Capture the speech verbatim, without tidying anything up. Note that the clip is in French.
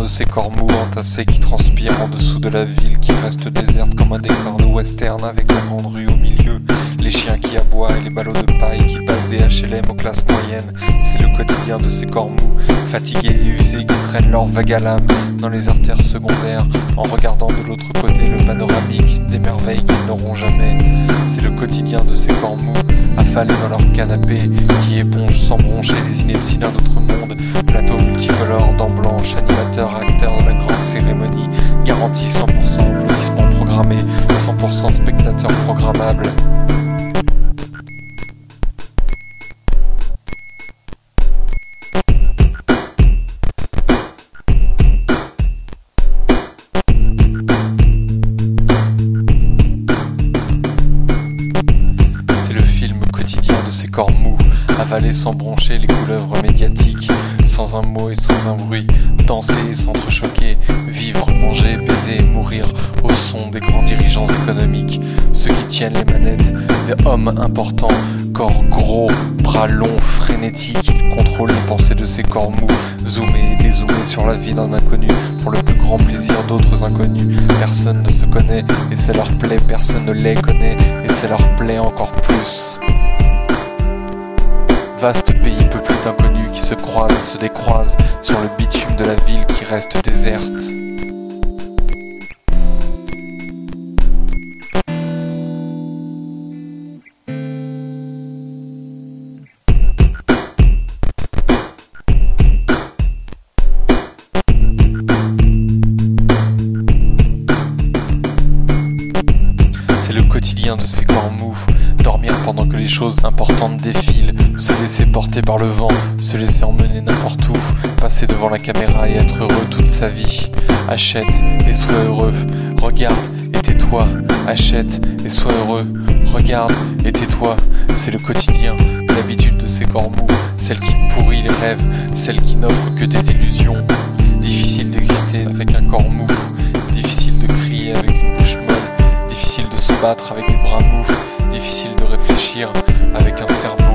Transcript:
de ces corps mous entassés qui transpirent en dessous de la ville qui reste déserte comme un décor de western avec la grande rue au milieu, les chiens qui aboient et les ballots de paille qui passent des H L M aux classes moyennes. C'est le quotidien de ces corps mous, fatigués et usés qui traînent leur vague à l'âme dans les artères secondaires en regardant de l'autre côté le panoramique des merveilles qu'ils n'auront jamais. C'est le quotidien de ces corps mous, affalés dans leur canapé qui épongent sans broncher les inepties d'un autre monde. Plateau multicolore, dents blanches, animateurs, acteurs de la grande cérémonie, garantie cent pour cent applaudissements programmés, cent pour cent spectateurs programmables. Ces corps mous, avalés sans broncher les couleuvres médiatiques, sans un mot et sans un bruit, danser et s'entrechoquer, vivre, manger, baiser, mourir au son des grands dirigeants économiques, ceux qui tiennent les manettes, les hommes importants, corps gros, bras longs, frénétiques, ils contrôlent les pensées de ces corps mous, zoomer et dézoomer sur la vie d'un inconnu, pour le plus grand plaisir d'autres inconnus. Personne ne se connaît et c'est leur plaie, personne ne les connaît et c'est leur plaie encore plus. Vaste pays peuplé d'inconnus qui se croisent et se décroisent sur le bitume de la ville qui reste déserte. C'est le quotidien de ces corps mous, dormir pendant que les choses importantes défilent, se laisser porter par le vent, se laisser emmener n'importe où, passer devant la caméra et être heureux toute sa vie. Achète et sois heureux, regarde et tais-toi, achète et sois heureux, regarde et tais-toi. C'est le quotidien, l'habitude de ces corps mous, celle qui pourrit les rêves, celle qui n'offre que des illusions. Difficile d'exister avec un corps mou, difficile de crier avec une bouche molle, difficile de se battre avec des bras mous, difficile de réfléchir avec un cerveau